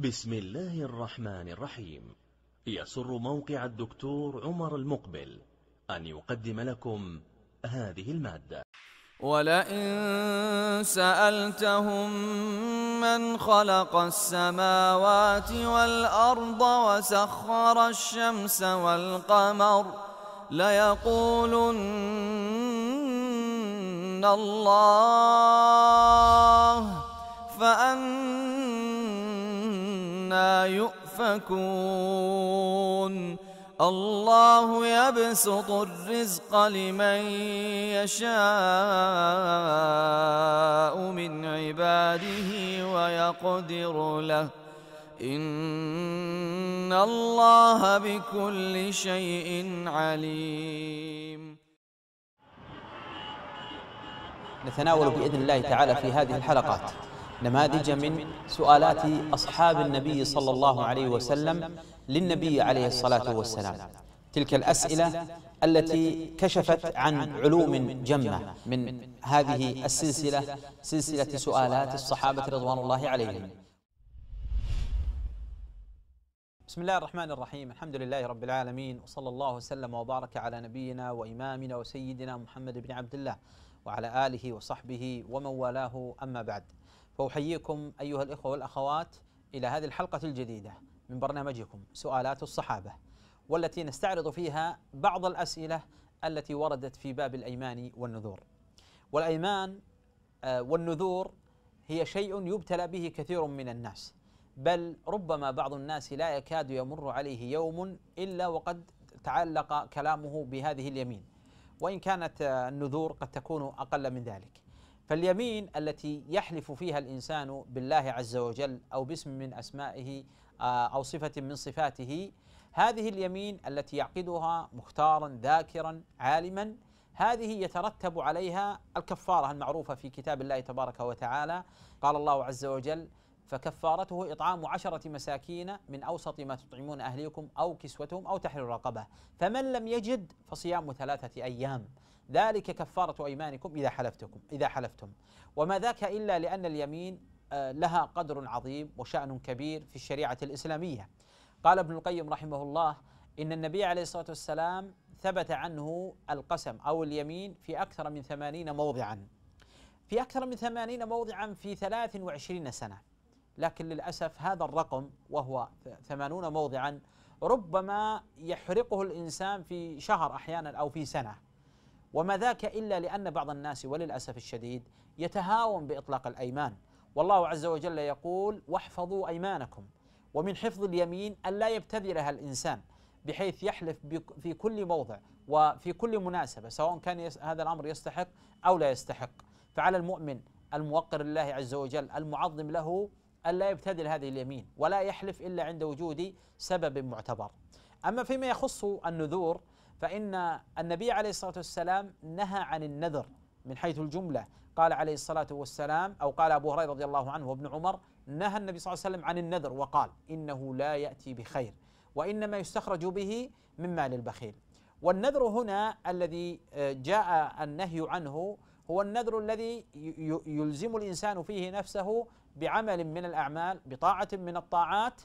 بسم الله الرحمن الرحيم. يسر موقع الدكتور عمر المقبل أن يقدم لكم هذه المادة. ولئن سألتهم من خلق السماوات والأرض وسخر الشمس والقمر ليقولن الله فأنى يؤفكون. الله يبسط الرزق لمن يشاء من عباده ويقدر له إن الله بكل شيء عليم. نتناول بإذن الله تعالى في هذه الحلقات نماذج من سؤالات أصحاب النبي صلى الله عليه وسلم للنبي عليه الصلاة والسلام، تلك الأسئلة التي كشفت عن علوم جمة من هذه السلسلة، سلسلة سؤالات الصحابة رضوان الله عليهم. بسم الله الرحمن الرحيم، الحمد لله رب العالمين، وصلى الله وسلم وبارك على نبينا وإمامنا وسيدنا محمد بن عبد الله وعلى آله وصحبه ومن والاه، أما بعد، فأحييكم أيها الإخوة والأخوات إلى هذه الحلقة الجديدة من برنامجكم سؤالات الصحابة، والتي نستعرض فيها بعض الأسئلة التي وردت في باب الأيمان والنذور. والأيمان والنذور هي شيء يبتلى به كثير من الناس، بل ربما بعض الناس لا يكاد يمر عليه يوم إلا وقد تعلق كلامه بهذه اليمين، وإن كانت النذور قد تكون أقل من ذلك. فاليمين التي يحلف فيها الإنسان بالله عز وجل أو باسم من أسمائه أو صفة من صفاته، هذه اليمين التي يعقدها مختارا ذاكرا عالما، هذه يترتب عليها الكفارة المعروفة في كتاب الله تبارك وتعالى. قال الله عز وجل: فكفارته إطعام 10 مساكين من أوسط ما تطعمون أهليكم أو كسوتهم أو تحرير رقبة، فمن لم يجد فصيام 3 أيام، ذلك كفارة أيمانكم إذا حلفتم. وما ذاك إلا لأن اليمين لها قدر عظيم وشأن كبير في الشريعة الإسلامية. قال ابن القيم رحمه الله: إن النبي عليه الصلاة والسلام ثبت عنه القسم أو اليمين في أكثر من 80 موضعا، في أكثر من 80 موضعا في 23 سنة. لكن للأسف هذا الرقم وهو 80 موضعا ربما يحرقه الإنسان في شهر أحيانا أو في سنة، وما ذاك إلا لأن بعض الناس وللأسف الشديد يتهاون بإطلاق الأيمان. والله عز وجل يقول: واحفظوا أيمانكم. ومن حفظ اليمين أن لا يبتذلها الإنسان بحيث يحلف في كل موضع وفي كل مناسبة، سواء كان هذا الأمر يستحق أو لا يستحق. فعلى المؤمن الموقر لله عز وجل المعظم له أن لا يبتذل هذه اليمين ولا يحلف إلا عند وجود سبب معتبر. أما فيما يخص النذور، فإن النبي عليه الصلاة والسلام نهى عن النذر من حيث الجملة. قال عليه الصلاة والسلام، أو قال أبو هريرة رضي الله عنه وابن عمر: نهى النبي صلى الله عليه وسلم عن النذر وقال: إنه لا يأتي بخير وإنما يستخرج به من مال البخيل. والنذر هنا الذي جاء النهي عنه هو النذر الذي يلزم الإنسان فيه نفسه بعمل من الأعمال، بطاعة من الطاعات،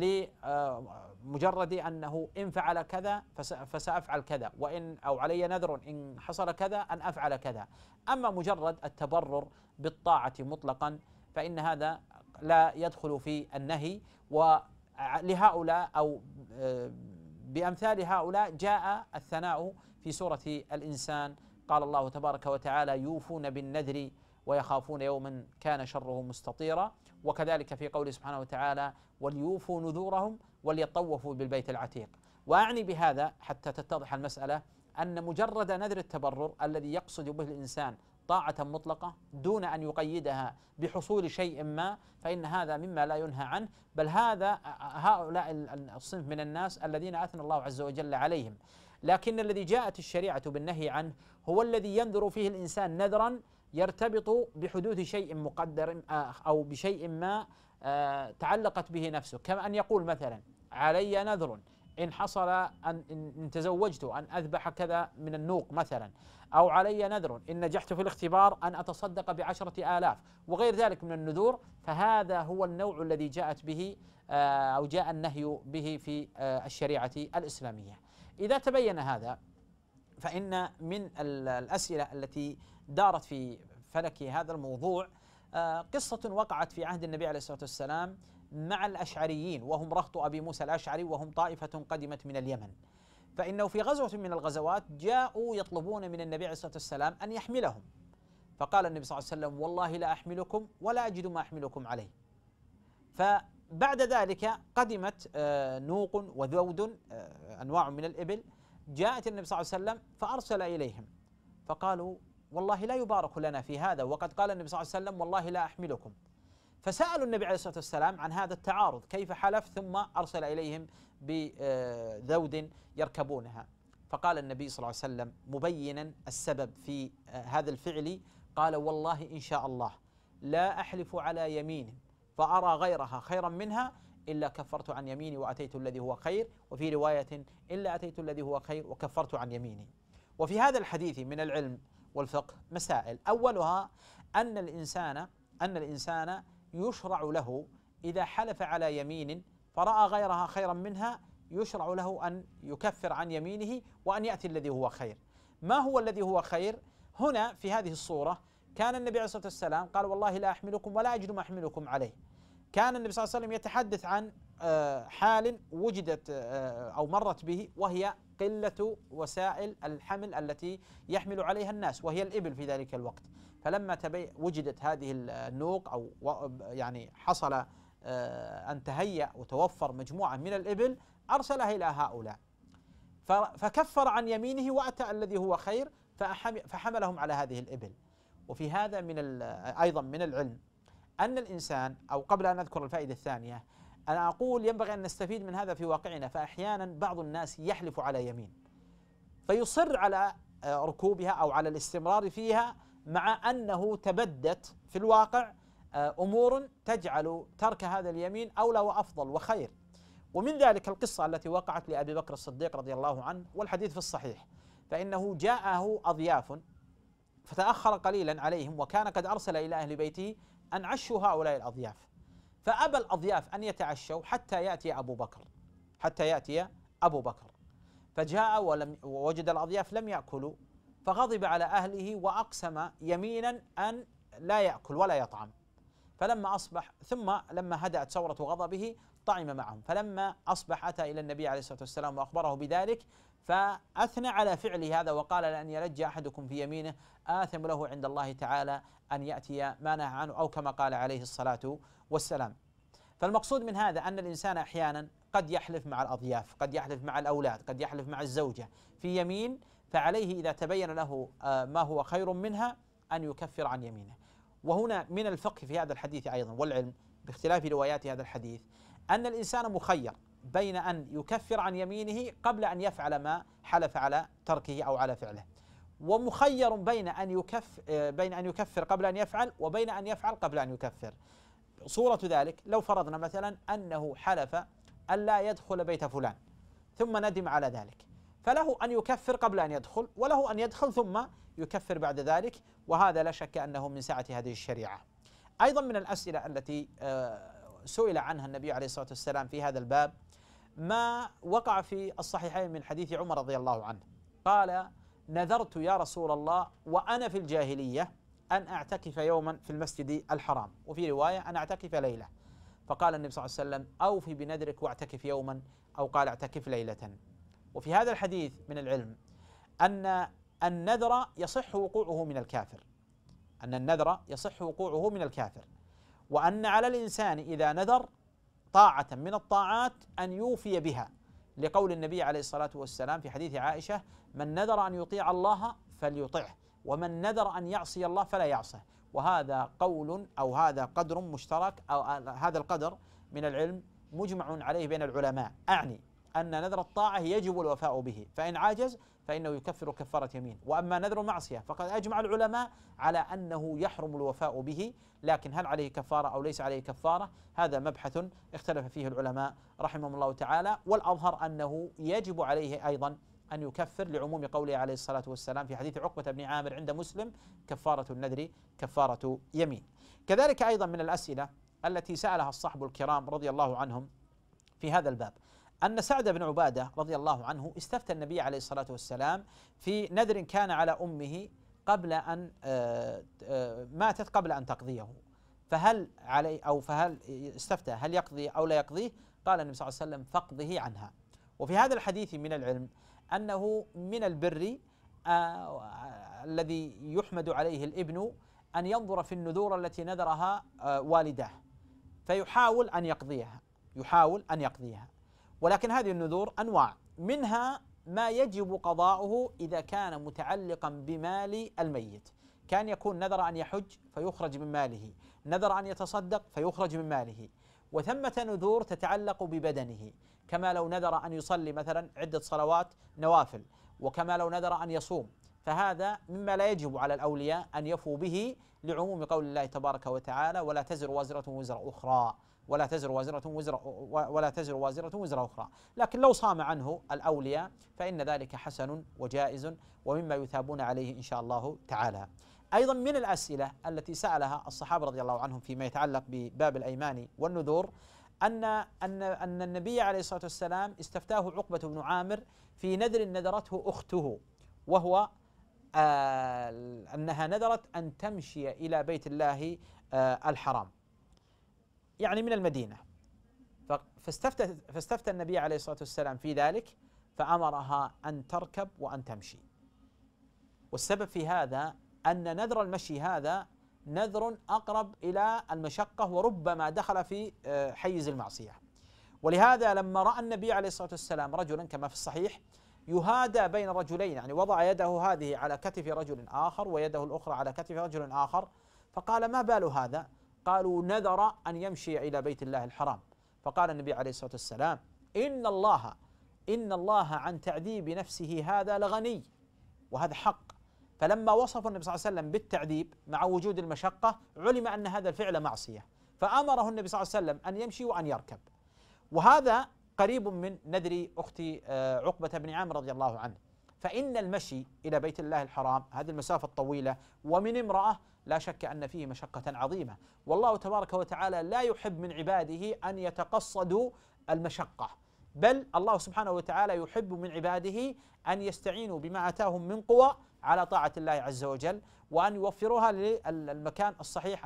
لمجرد أنه إن فعل كذا فسأفعل كذا، وإن أو علي نذر إن حصل كذا أن أفعل كذا. أما مجرد التبرر بالطاعة مطلقا فإن هذا لا يدخل في النهي. ولهؤلاء أو بأمثال هؤلاء جاء الثناء في سورة الإنسان. قال الله تبارك وتعالى: يوفون بالنذر ويخافون يوما كان شره مستطيرا. وكذلك في قوله سبحانه وتعالى: وليوفوا نذورهم وليطوفوا بالبيت العتيق. وأعني بهذا حتى تتضح المسألة أن مجرد نذر التبرر الذي يقصد به الإنسان طاعة مطلقة دون أن يقيدها بحصول شيء ما، فإن هذا مما لا ينهى عنه، بل هؤلاء الصنف من الناس الذين أثنى الله عز وجل عليهم. لكن الذي جاءت الشريعة بالنهي عنه هو الذي ينذر فيه الإنسان نذرا يرتبط بحدوث شيء مقدر أو بشيء ما تعلقت به نفسه، كما أن يقول مثلا: علي نذر إن حصل إن تزوجت أن أذبح كذا من النوق مثلا، أو علي نذر إن نجحت في الاختبار أن أتصدق ب10,000 وغير ذلك من النذور، فهذا هو النوع الذي جاءت به أو جاء النهي به في الشريعة الإسلامية. إذا تبين هذا، فإن من الأسئلة التي دارت في فلك هذا الموضوع قصة وقعت في عهد النبي عليه الصلاة والسلام مع الأشعريين، وهم رهط أبي موسى الأشعري، وهم طائفة قدمت من اليمن. فإنه في غزوة من الغزوات جاءوا يطلبون من النبي عليه الصلاة والسلام أن يحملهم، فقال النبي صلى الله عليه وسلم: والله لا أحملكم ولا أجد ما أحملكم عليه. فبعد ذلك قدمت نوق وذود، أنواع من الإبل، جاءت النبي صلى الله عليه وسلم فأرسل إليهم، فقالوا: والله لا يبارك لنا في هذا، وقد قال النبي صلى الله عليه وسلم: والله لا أحملكم. فسألوا النبي عليه الصلاة والسلام عن هذا التعارض، كيف حلف ثم أرسل إليهم بذود يركبونها؟ فقال النبي صلى الله عليه وسلم مبينا السبب في هذا الفعل، قال: والله إن شاء الله لا أحلف على يمين فأرى غيرها خيرا منها إلا كفرت عن يميني وأتيت الذي هو خير، وفي رواية: إلا أتيت الذي هو خير وكفرت عن يميني. وفي هذا الحديث من العلم والفقه مسائل، أولها أن الإنسان يشرع له إذا حلف على يمين فرأى غيرها خيرا منها، يشرع له أن يكفر عن يمينه وأن يأتي الذي هو خير. ما هو الذي هو خير؟ هنا في هذه الصورة كان النبي عليه الصلاة والسلام قال: والله لا أحملكم ولا أجد ما أحملكم عليه. كان النبي صلى الله عليه وسلم يتحدث عن حال وجدت أو مرت به، وهي قلة وسائل الحمل التي يحمل عليها الناس، وهي الإبل في ذلك الوقت. فلما وجدت هذه النوق، أو يعني حصل أن تهيأ وتوفر مجموعة من الإبل، أرسلها إلى هؤلاء، فكفر عن يمينه وأتى الذي هو خير فحملهم على هذه الإبل. وفي هذا أيضا من العلم أن الإنسان، أو قبل أن أذكر الفائدة الثانية، أنا أقول ينبغي أن نستفيد من هذا في واقعنا. فأحيانا بعض الناس يحلف على يمين فيصر على ركوبها أو على الاستمرار فيها، مع أنه تبدت في الواقع أمور تجعل ترك هذا اليمين أولى وأفضل وخير. ومن ذلك القصة التي وقعت لأبي بكر الصديق رضي الله عنه، والحديث في الصحيح، فإنه جاءه أضياف فتأخر قليلا عليهم، وكان قد أرسل إلى أهل بيته أن عشوا هؤلاء الأضياف، فأبى الأضياف أن يتعشوا حتى يأتي أبو بكر. فجاء ووجد الأضياف لم يأكلوا، فغضب على أهله وأقسم يمينا أن لا يأكل ولا يطعم. فلما أصبح، ثم لما هدأت ثورة غضبه طعم معهم. فلما أصبح أتى إلى النبي عليه الصلاة والسلام وأخبره بذلك، فأثنى على فعله هذا وقال: لأن يلج أحدكم في يمينه آثم له عند الله تعالى أن يأتي ما نهى عنه، أو كما قال عليه الصلاة والسلام. فالمقصود من هذا أن الإنسان أحيانا قد يحلف مع الأضياف، قد يحلف مع الأولاد، قد يحلف مع الزوجة في يمين، فعليه إذا تبين له ما هو خير منها أن يكفر عن يمينه. وهنا من الفقه في هذا الحديث أيضا والعلم باختلاف روايات هذا الحديث، أن الإنسان مخير بين أن يكفر عن يمينه قبل أن يفعل ما حلف على تركه أو على فعله، ومخير بين أن يكفر قبل أن يفعل، وبين أن يفعل قبل أن يكفر. صورة ذلك لو فرضنا مثلا أنه حلف أن لا يدخل بيت فلان ثم ندم على ذلك، فله أن يكفر قبل أن يدخل، وله أن يدخل ثم يكفر بعد ذلك، وهذا لا شك أنه من سعة هذه الشريعة. أيضا من الأسئلة التي سئل عنها النبي عليه الصلاة والسلام في هذا الباب ما وقع في الصحيحين من حديث عمر رضي الله عنه، قال: نذرت يا رسول الله وأنا في الجاهلية أن أعتكف يوما في المسجد الحرام، وفي رواية أن أعتكف ليلة. فقال النبي صلى الله عليه وسلم: أوفي بنذرك واعتكف يوما، أو قال: اعتكف ليلة. وفي هذا الحديث من العلم أن النذر يصح وقوعه من الكافر، وأن على الإنسان إذا نذر طاعة من الطاعات أن يوفي بها، لقول النبي عليه الصلاة والسلام في حديث عائشة: من نذر أن يطيع الله فليطعه، ومن نذر أن يعصي الله فلا يعصه. وهذا قول أو هذا قدر مشترك، أو هذا القدر من العلم مجمع عليه بين العلماء، أعني أن نذر الطاعة يجب الوفاء به، فإن عاجز فإنه يكفر كفارة يمين. وأما نذر المعصية فقد أجمع العلماء على أنه يحرم الوفاء به، لكن هل عليه كفارة أو ليس عليه كفارة هذا مبحث اختلف فيه العلماء رحمهم الله تعالى. والأظهر أنه يجب عليه أيضا أن يكفر لعموم قوله عليه الصلاة والسلام في حديث عقبة بن عامر عند مسلم: كفارة النذر كفارة يمين. كذلك أيضا من الأسئلة التي سألها الصحب الكرام رضي الله عنهم في هذا الباب أن سعد بن عبادة رضي الله عنه استفتى النبي عليه الصلاة والسلام في نذر كان على أمه قبل أن ماتت قبل أن تقضيه، فهل استفتى هل يقضي أو لا يقضيه؟ قال النبي صلى الله عليه وسلم: فاقضه عنها. وفي هذا الحديث من العلم أنه من البر الذي يحمد عليه الابن أن ينظر في النذور التي نذرها والداه فيحاول أن يقضيها، ولكن هذه النذور أنواع، منها ما يجب قضاؤه إذا كان متعلقا بمال الميت، كان يكون نذر أن يحج فيخرج من ماله، نذر أن يتصدق فيخرج من ماله. وثمة نذور تتعلق ببدنه، كما لو نذر أن يصلي مثلا عدة صلوات نوافل، وكما لو نذر أن يصوم، فهذا مما لا يجب على الأولياء أن يفوا به لعموم قول الله تبارك وتعالى: ولا تزر وازرة وزر أخرى، ولا تزر وازرة وزر أخرى. لكن لو صام عنه الأولياء فإن ذلك حسن وجائز ومما يثابون عليه إن شاء الله تعالى. أيضا من الأسئلة التي سألها الصحابة رضي الله عنهم فيما يتعلق بباب الأيمان والنذور أن النبي عليه الصلاة والسلام استفتاه عقبة بن عامر في نذر نذرته أخته، وهو أنها نذرت أن تمشي إلى بيت الله الحرام، يعني من المدينة، فاستفتى النبي عليه الصلاة والسلام في ذلك فأمرها أن تركب وأن تمشي. والسبب في هذا أن نذر المشي هذا نذر أقرب إلى المشقة وربما دخل في حيز المعصية، ولهذا لما رأى النبي عليه الصلاة والسلام رجلا كما في الصحيح يهادى بين رجلين، يعني وضع يده هذه على كتف رجل آخر ويده الأخرى على كتف رجل آخر، فقال: ما بال هذا؟ قالوا: نذر أن يمشي إلى بيت الله الحرام. فقال النبي عليه الصلاة والسلام: إن الله عن تعذيب نفسه هذا لغني، وهذا حق. فلما وصف النبي صلى الله عليه وسلم بالتعذيب مع وجود المشقة علم أن هذا الفعل معصية، فأمره النبي صلى الله عليه وسلم أن يمشي وأن يركب. وهذا قريب من نذر أخت عقبة بن عامر رضي الله عنه، فإن المشي إلى بيت الله الحرام هذه المسافة الطويلة ومن امرأة لا شك أن فيه مشقة عظيمة، والله تبارك وتعالى لا يحب من عباده أن يتقصدوا المشقة، بل الله سبحانه وتعالى يحب من عباده أن يستعينوا بما آتاهم من قوى على طاعة الله عز وجل، وأن يوفروها للمكان الصحيح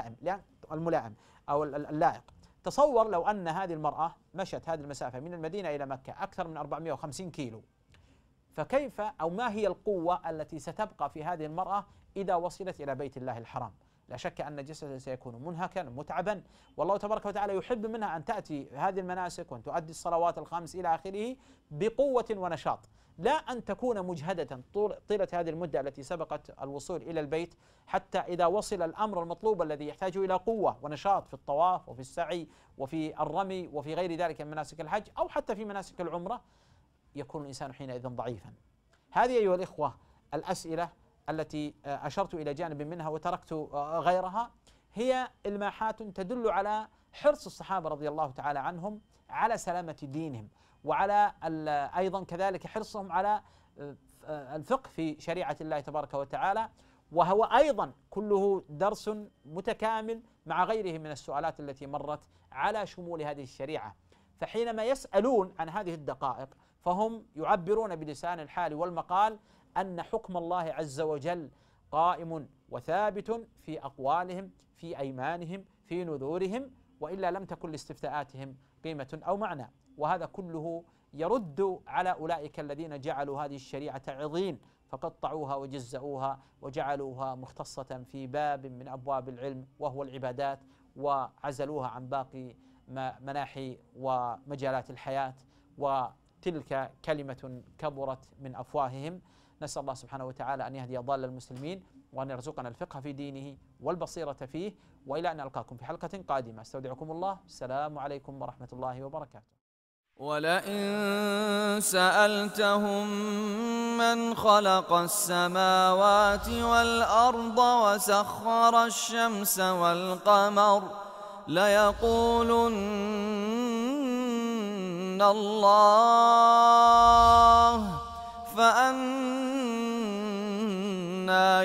الملائم أو اللائق. تصور لو أن هذه المرأة مشت هذه المسافة من المدينة إلى مكة أكثر من 450 كيلو، فكيف أو ما هي القوة التي ستبقى في هذه المرأة إذا وصلت إلى بيت الله الحرام؟ لا شك أن جسدها سيكون منهكا متعبا، والله تبارك وتعالى يحب منها أن تأتي هذه المناسك وأن تؤدي الصلوات الخمس إلى آخره بقوة ونشاط، لا أن تكون مجهدة طيلة هذه المدة التي سبقت الوصول إلى البيت، حتى إذا وصل الأمر المطلوب الذي يحتاج إلى قوة ونشاط في الطواف وفي السعي وفي الرمي وفي غير ذلك من مناسك الحج أو حتى في مناسك العمرة، يكون الإنسان حينئذ ضعيفا. هذه أيها الإخوة الأسئلة التي أشرت إلى جانب منها وتركت غيرها، هي إلماحات تدل على حرص الصحابة رضي الله تعالى عنهم على سلامة دينهم، وعلى أيضا كذلك حرصهم على الفقه في شريعة الله تبارك وتعالى، وهو أيضا كله درس متكامل مع غيره من السؤالات التي مرت على شمول هذه الشريعة. فحينما يسألون عن هذه الدقائق فهم يعبرون بلسان الحال والمقال أن حكم الله عز وجل قائم وثابت في أقوالهم، في أيمانهم، في نذورهم، وإلا لم تكن لاستفتاءاتهم قيمة أو معنى. وهذا كله يرد على أولئك الذين جعلوا هذه الشريعة عظيم فقطعوها وجزأوها وجعلوها مختصة في باب من أبواب العلم وهو العبادات، وعزلوها عن باقي مناحي ومجالات الحياة، وتلك كلمة كبرت من أفواههم. نسأل الله سبحانه وتعالى أن يهدي ضال المسلمين وأن يرزقنا الفقه في دينه والبصيرة فيه، وإلى أن ألقاكم في حلقة قادمة استودعكم الله. السلام عليكم ورحمة الله وبركاته. ولئن سألتهم من خلق السماوات والأرض وسخر الشمس والقمر ليقولن الله فأنى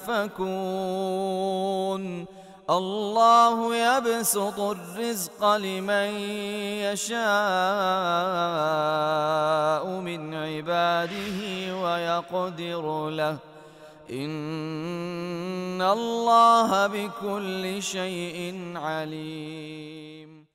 يؤفكون الله يبسط الرزق لمن يشاء من عباده ويقدر له إن الله بكل شيء عليم.